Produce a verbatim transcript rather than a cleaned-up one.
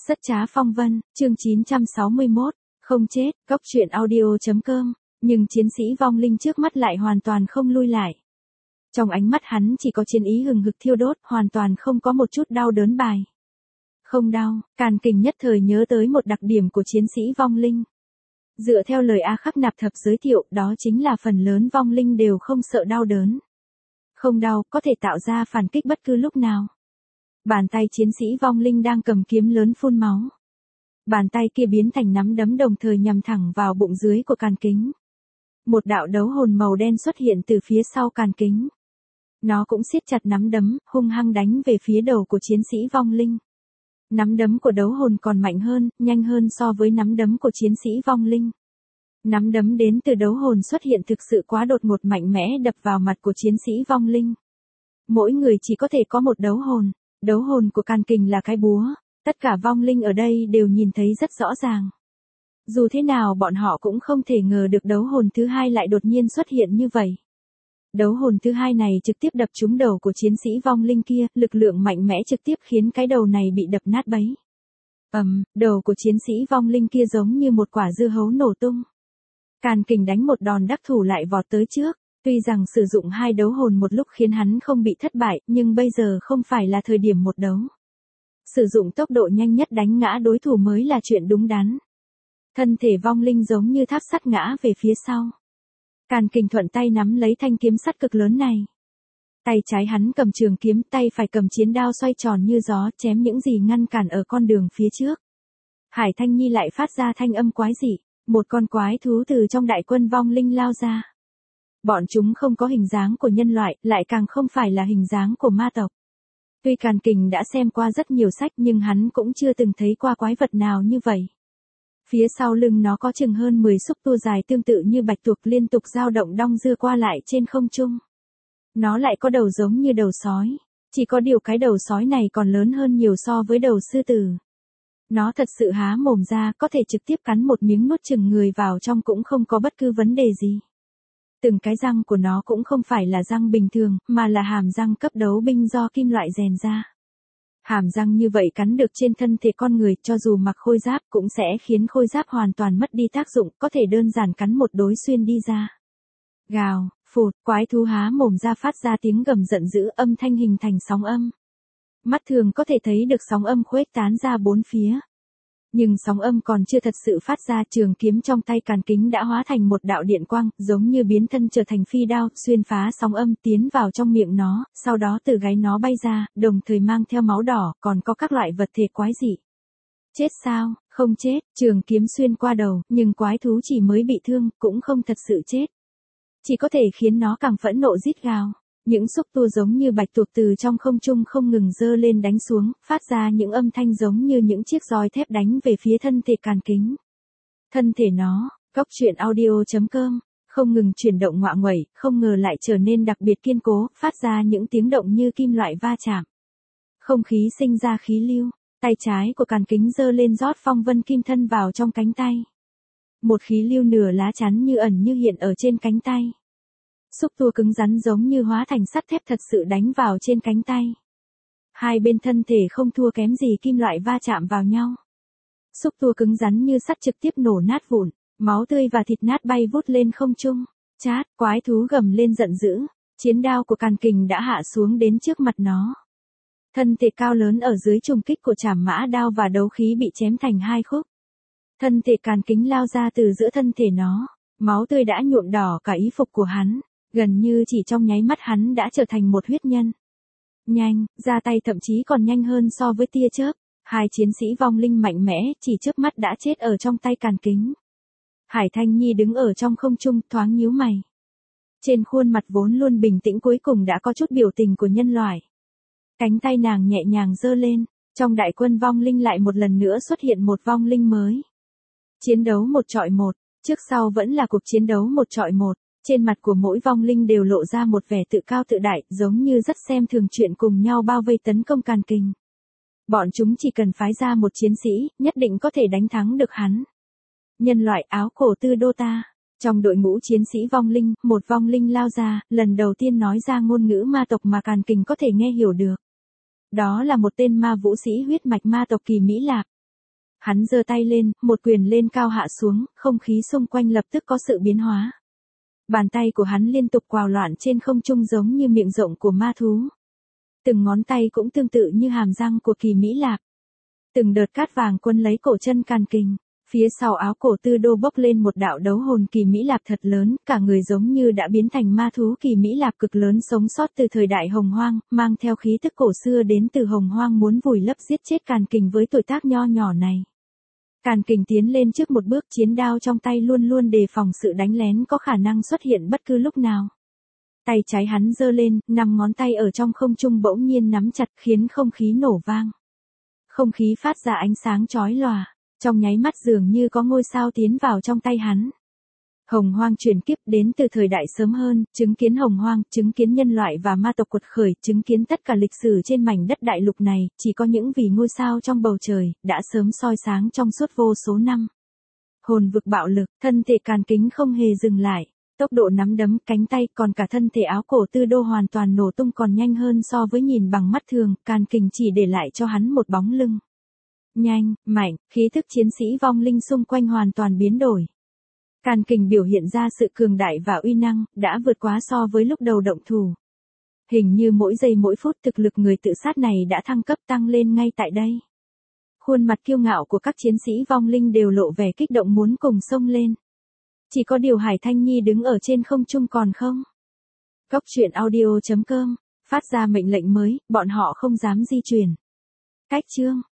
Rất trá phong vân, chương chín trăm sáu mươi mốt, không chết, góc truyện audio.com, nhưng chiến sĩ vong linh trước mắt lại hoàn toàn không lui lại. Trong ánh mắt hắn chỉ có chiến ý hừng hực thiêu đốt, hoàn toàn không có một chút đau đớn bài. Không đau, Càn Kình nhất thời nhớ tới một đặc điểm của chiến sĩ vong linh. Dựa theo lời A Khắc Nạp Thập giới thiệu, đó chính là phần lớn vong linh đều không sợ đau đớn. Không đau, có thể tạo ra phản kích bất cứ lúc nào. Bàn tay chiến sĩ vong linh đang cầm kiếm lớn phun máu. Bàn tay kia biến thành nắm đấm đồng thời nhằm thẳng vào bụng dưới của Càn Kính. Một đạo đấu hồn màu đen xuất hiện từ phía sau Càn Kính. Nó cũng siết chặt nắm đấm, hung hăng đánh về phía đầu của chiến sĩ vong linh. Nắm đấm của đấu hồn còn mạnh hơn, nhanh hơn so với nắm đấm của chiến sĩ vong linh. Nắm đấm đến từ đấu hồn xuất hiện thực sự quá đột ngột, mạnh mẽ đập vào mặt của chiến sĩ vong linh. Mỗi người chỉ có thể có một đấu hồn. Đấu hồn của Càn Kình là cái búa, tất cả vong linh ở đây đều nhìn thấy rất rõ ràng. Dù thế nào bọn họ cũng không thể ngờ được đấu hồn thứ hai lại đột nhiên xuất hiện như vậy. Đấu hồn thứ hai này trực tiếp đập trúng đầu của chiến sĩ vong linh kia, lực lượng mạnh mẽ trực tiếp khiến cái đầu này bị đập nát bấy. Ầm, um, đầu của chiến sĩ vong linh kia giống như một quả dưa hấu nổ tung. Càn Kình đánh một đòn đắc thủ lại vọt tới trước. Tuy rằng sử dụng hai đấu hồn một lúc khiến hắn không bị thất bại, nhưng bây giờ không phải là thời điểm một đấu. Sử dụng tốc độ nhanh nhất đánh ngã đối thủ mới là chuyện đúng đắn. Thân thể vong linh giống như tháp sắt ngã về phía sau. Càn Kình thuận tay nắm lấy thanh kiếm sắt cực lớn này. Tay trái hắn cầm trường kiếm, tay phải cầm chiến đao xoay tròn như gió, chém những gì ngăn cản ở con đường phía trước. Hải Thanh Nhi lại phát ra thanh âm quái dị, một con quái thú từ trong đại quân vong linh lao ra. Bọn chúng không có hình dáng của nhân loại, lại càng không phải là hình dáng của ma tộc. Tuy Càn Kình đã xem qua rất nhiều sách nhưng hắn cũng chưa từng thấy qua quái vật nào như vậy. Phía sau lưng nó có chừng hơn mười xúc tua dài tương tự như bạch tuộc liên tục dao động đong đưa qua lại trên không trung. Nó lại có đầu giống như đầu sói, chỉ có điều cái đầu sói này còn lớn hơn nhiều so với đầu sư tử. Nó thật sự há mồm ra, có thể trực tiếp cắn một miếng nuốt chừng người vào trong cũng không có bất cứ vấn đề gì. Từng cái răng của nó cũng không phải là răng bình thường, mà là hàm răng cấp đấu binh do kim loại rèn ra. Hàm răng như vậy cắn được trên thân thể con người, cho dù mặc khôi giáp cũng sẽ khiến khôi giáp hoàn toàn mất đi tác dụng, có thể đơn giản cắn một đối xuyên đi ra. Gào, phụt, quái thú há mồm ra phát ra tiếng gầm giận dữ, âm thanh hình thành sóng âm. Mắt thường có thể thấy được sóng âm khuếch tán ra bốn phía. Nhưng sóng âm còn chưa thật sự phát ra, trường kiếm trong tay Càn Kính đã hóa thành một đạo điện quang, giống như biến thân trở thành phi đao, xuyên phá sóng âm tiến vào trong miệng nó, sau đó từ gáy nó bay ra, đồng thời mang theo máu đỏ, còn có các loại vật thể quái dị. Chết sao? Không chết, trường kiếm xuyên qua đầu, nhưng quái thú chỉ mới bị thương, cũng không thật sự chết. Chỉ có thể khiến nó càng phẫn nộ rít gào. Những xúc tua giống như bạch tuộc từ trong không trung không ngừng dơ lên đánh xuống, phát ra những âm thanh giống như những chiếc roi thép đánh về phía thân thể Càn Kính. Thân thể nó, góc truyện audio.com, không ngừng chuyển động ngoạ nguậy, không ngờ lại trở nên đặc biệt kiên cố, phát ra những tiếng động như kim loại va chạm. Không khí sinh ra khí lưu, tay trái của Càn Kính dơ lên rót phong vân kim thân vào trong cánh tay. Một khí lưu nửa lá chắn như ẩn như hiện ở trên cánh tay. Xúc tua cứng rắn giống như hóa thành sắt thép thật sự đánh vào trên cánh tay. Hai bên thân thể không thua kém gì kim loại va chạm vào nhau. Xúc tua cứng rắn như sắt trực tiếp nổ nát vụn, máu tươi và thịt nát bay vút lên không trung. Chát, quái thú gầm lên giận dữ, chiến đao của Càn Kình đã hạ xuống đến trước mặt nó. Thân thể cao lớn ở dưới trùng kích của trảm mã đao và đấu khí bị chém thành hai khúc. Thân thể Càn Kính lao ra từ giữa thân thể nó, máu tươi đã nhuộm đỏ cả y phục của hắn. Gần như chỉ trong nháy mắt hắn đã trở thành một huyết nhân. Nhanh, ra tay thậm chí còn nhanh hơn so với tia chớp. Hai chiến sĩ vong linh mạnh mẽ chỉ chớp mắt đã chết ở trong tay Càn Kính. Hải Thanh Nhi đứng ở trong không trung thoáng nhíu mày. Trên khuôn mặt vốn luôn bình tĩnh cuối cùng đã có chút biểu tình của nhân loại. Cánh tay nàng nhẹ nhàng giơ lên, trong đại quân vong linh lại một lần nữa xuất hiện một vong linh mới. Chiến đấu một trọi một, trước sau vẫn là cuộc chiến đấu một trọi một. Trên mặt của mỗi vong linh đều lộ ra một vẻ tự cao tự đại, giống như rất xem thường chuyện cùng nhau bao vây tấn công Càn Kình. Bọn chúng chỉ cần phái ra một chiến sĩ, nhất định có thể đánh thắng được hắn. Nhân loại áo cổ tư đô ta. Trong đội ngũ chiến sĩ vong linh, một vong linh lao ra, lần đầu tiên nói ra ngôn ngữ ma tộc mà Càn Kình có thể nghe hiểu được. Đó là một tên ma vũ sĩ huyết mạch ma tộc Kỳ Mỹ Lạp. Hắn giơ tay lên, một quyền lên cao hạ xuống, không khí xung quanh lập tức có sự biến hóa. Bàn tay của hắn liên tục quào loạn trên không trung giống như miệng rộng của ma thú. Từng ngón tay cũng tương tự như hàm răng của Kỳ Mỹ Lạp. Từng đợt cát vàng quân lấy cổ chân Càn Kình. Phía sau áo cổ Tư Đô bốc lên một đạo đấu hồn Kỳ Mỹ Lạp thật lớn, cả người giống như đã biến thành ma thú Kỳ Mỹ Lạp cực lớn sống sót từ thời đại Hồng Hoang, mang theo khí tức cổ xưa đến từ Hồng Hoang muốn vùi lấp giết chết Càn Kình với tuổi tác nho nhỏ này. Càn Kình tiến lên trước một bước, chiến đao trong tay luôn luôn đề phòng sự đánh lén có khả năng xuất hiện bất cứ lúc nào. Tay trái hắn giơ lên, năm ngón tay ở trong không trung bỗng nhiên nắm chặt khiến không khí nổ vang. Không khí phát ra ánh sáng chói lòa, trong nháy mắt dường như có ngôi sao tiến vào trong tay hắn. Hồng Hoang chuyển kiếp đến từ thời đại sớm hơn, chứng kiến Hồng Hoang, chứng kiến nhân loại và ma tộc quật khởi, chứng kiến tất cả lịch sử trên mảnh đất đại lục này, chỉ có những vì ngôi sao trong bầu trời, đã sớm soi sáng trong suốt vô số năm. Hồn vực bạo lực, thân thể Càn Kính không hề dừng lại. Tốc độ nắm đấm, cánh tay, còn cả thân thể áo cổ Tư Đô hoàn toàn nổ tung còn nhanh hơn so với nhìn bằng mắt thường, Càn Kình chỉ để lại cho hắn một bóng lưng. Nhanh, mạnh, khí thức chiến sĩ vong linh xung quanh hoàn toàn biến đổi. Càn Kình biểu hiện ra sự cường đại và uy năng, đã vượt quá so với lúc đầu động thủ. Hình như mỗi giây mỗi phút thực lực người tự sát này đã thăng cấp tăng lên ngay tại đây. Khuôn mặt kiêu ngạo của các chiến sĩ vong linh đều lộ vẻ kích động muốn cùng xông lên. Chỉ có điều Hải Thanh Nhi đứng ở trên không trung còn không. Cốc truyện audio chấm com, phát ra mệnh lệnh mới, bọn họ không dám di chuyển. Cách chương